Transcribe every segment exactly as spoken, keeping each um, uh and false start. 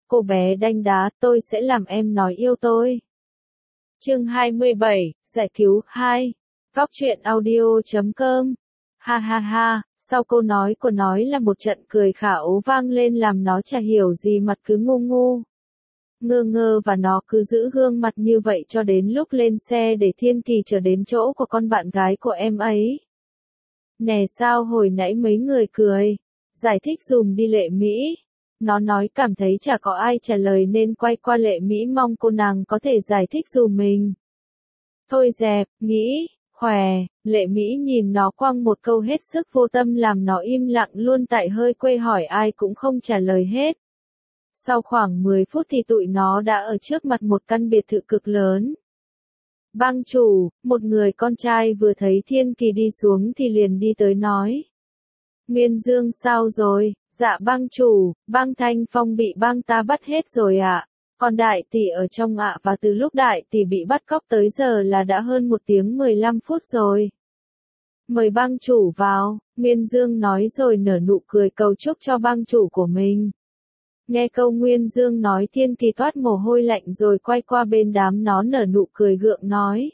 cô bé đanh đá, tôi sẽ làm em nói yêu tôi. Chương hai mươi bảy, giải cứu hai. Góc truyện audio chấm com. Ha ha ha, sau câu nói của nói là một trận cười khả ố vang lên làm nó chả hiểu gì mặt cứ ngu ngu. Ngơ ngơ và nó cứ giữ gương mặt như vậy cho đến lúc lên xe để Thiên Kỳ trở đến chỗ của con bạn gái của em ấy. Nè sao hồi nãy mấy người cười, giải thích dùm đi Lệ Mỹ. Nó nói cảm thấy chả có ai trả lời nên quay qua Lệ Mỹ mong cô nàng có thể giải thích dùm mình. Thôi dẹp, nghĩ, khỏe, Lệ Mỹ nhìn nó quăng một câu hết sức vô tâm làm nó im lặng luôn tại hơi quê hỏi ai cũng không trả lời hết. Sau khoảng mười phút thì tụi nó đã ở trước mặt một căn biệt thự cực lớn. Bang chủ, một người con trai vừa thấy Thiên Kỳ đi xuống thì liền đi tới nói. Nguyên Dương sao rồi? Dạ bang chủ, bang Thanh Phong bị bang ta bắt hết rồi ạ. Còn đại tỷ ở trong ạ và từ lúc đại tỷ bị bắt cóc tới giờ là đã hơn một tiếng mười lăm phút rồi. Mời bang chủ vào, Nguyên Dương nói rồi nở nụ cười cầu chúc cho bang chủ của mình. Nghe câu Nguyên Dương nói Thiên Kỳ toát mồ hôi lạnh rồi quay qua bên đám nó nở nụ cười gượng nói.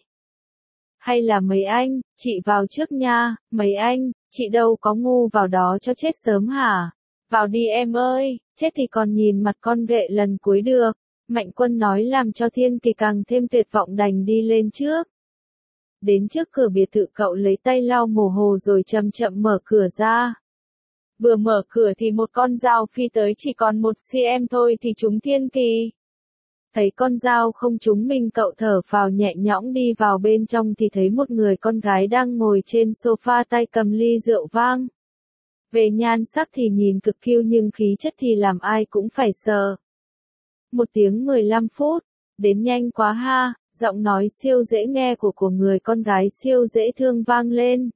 Hay là mấy anh, chị vào trước nha, mấy anh, chị đâu có ngu vào đó cho chết sớm hả? Vào đi em ơi, chết thì còn nhìn mặt con ghệ lần cuối được. Mạnh Quân nói làm cho Thiên Kỳ càng thêm tuyệt vọng đành đi lên trước. Đến trước cửa biệt thự cậu lấy tay lau mồ hôi rồi chậm chậm mở cửa ra. Vừa mở cửa thì một con dao phi tới chỉ còn một xăng thôi thì trúng Thiên Kỳ. Thấy con dao không trúng mình cậu thở phào nhẹ nhõm đi vào bên trong thì thấy một người con gái đang ngồi trên sofa tay cầm ly rượu vang. Về nhan sắc thì nhìn cực cute nhưng khí chất thì làm ai cũng phải sợ. Một tiếng mười lăm phút, đến nhanh quá ha, giọng nói siêu dễ nghe của của người con gái siêu dễ thương vang lên.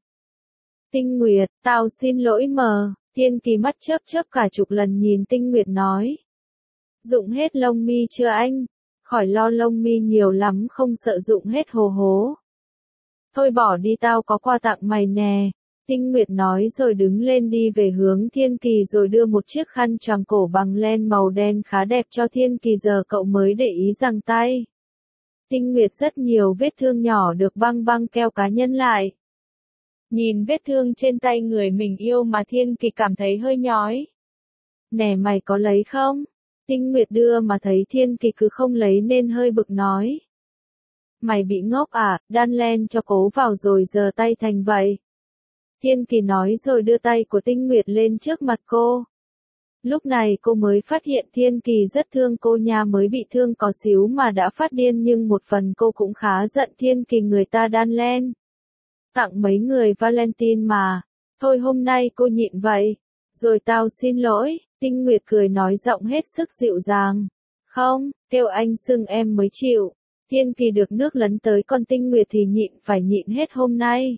Tinh Nguyệt, tao xin lỗi mờ, Thiên Kỳ mắt chớp chớp cả chục lần nhìn Tinh Nguyệt nói. Dụng hết lông mi chưa anh? Khỏi lo lông mi nhiều lắm không sợ dụng hết hồ hố. Thôi bỏ đi tao có quà tặng mày nè. Tinh Nguyệt nói rồi đứng lên đi về hướng Thiên Kỳ rồi đưa một chiếc khăn choàng cổ bằng len màu đen khá đẹp cho Thiên Kỳ giờ cậu mới để ý rằng tay. Tinh Nguyệt rất nhiều vết thương nhỏ được băng băng keo cá nhân lại. Nhìn vết thương trên tay người mình yêu mà Thiên Kỳ cảm thấy hơi nhói. Nè mày có lấy không? Tinh Nguyệt đưa mà thấy Thiên Kỳ cứ không lấy nên hơi bực nói. Mày bị ngốc à, đan len cho cố vào rồi giờ tay thành vậy. Thiên Kỳ nói rồi đưa tay của Tinh Nguyệt lên trước mặt cô. Lúc này cô mới phát hiện Thiên Kỳ rất thương cô nha mới bị thương có xíu mà đã phát điên nhưng một phần cô cũng khá giận Thiên Kỳ người ta đan len. Tặng mấy người Valentine mà. Thôi hôm nay cô nhịn vậy. Rồi tao xin lỗi, Tinh Nguyệt cười nói giọng hết sức dịu dàng. Không, kêu anh xưng em mới chịu. Thiên Kỳ được nước lấn tới còn Tinh Nguyệt thì nhịn phải nhịn hết hôm nay.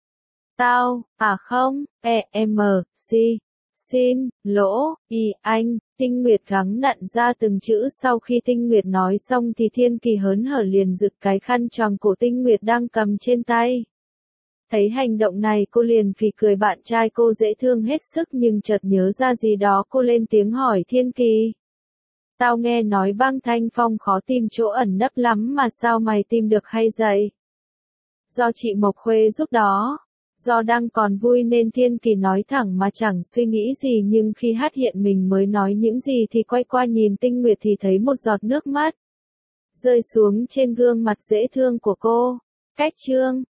Tao, à không, e, m, c, xin, lỗ, y, anh, Tinh Nguyệt gắng nặn ra từng chữ sau khi Tinh Nguyệt nói xong thì Thiên Kỳ hớn hở liền giựt cái khăn choàng cổ Tinh Nguyệt đang cầm trên tay. Thấy hành động này cô liền phì cười bạn trai cô dễ thương hết sức nhưng chợt nhớ ra gì đó cô lên tiếng hỏi Thiên Kỳ. Tao nghe nói bang Thanh Phong khó tìm chỗ ẩn nấp lắm mà sao mày tìm được hay vậy? Do chị Mộc Khuê giúp đó. Do đang còn vui nên Thiên Kỳ nói thẳng mà chẳng suy nghĩ gì nhưng khi hát hiện mình mới nói những gì thì quay qua nhìn Tinh Nguyệt thì thấy một giọt nước mắt rơi xuống trên gương mặt dễ thương của cô. Cách chương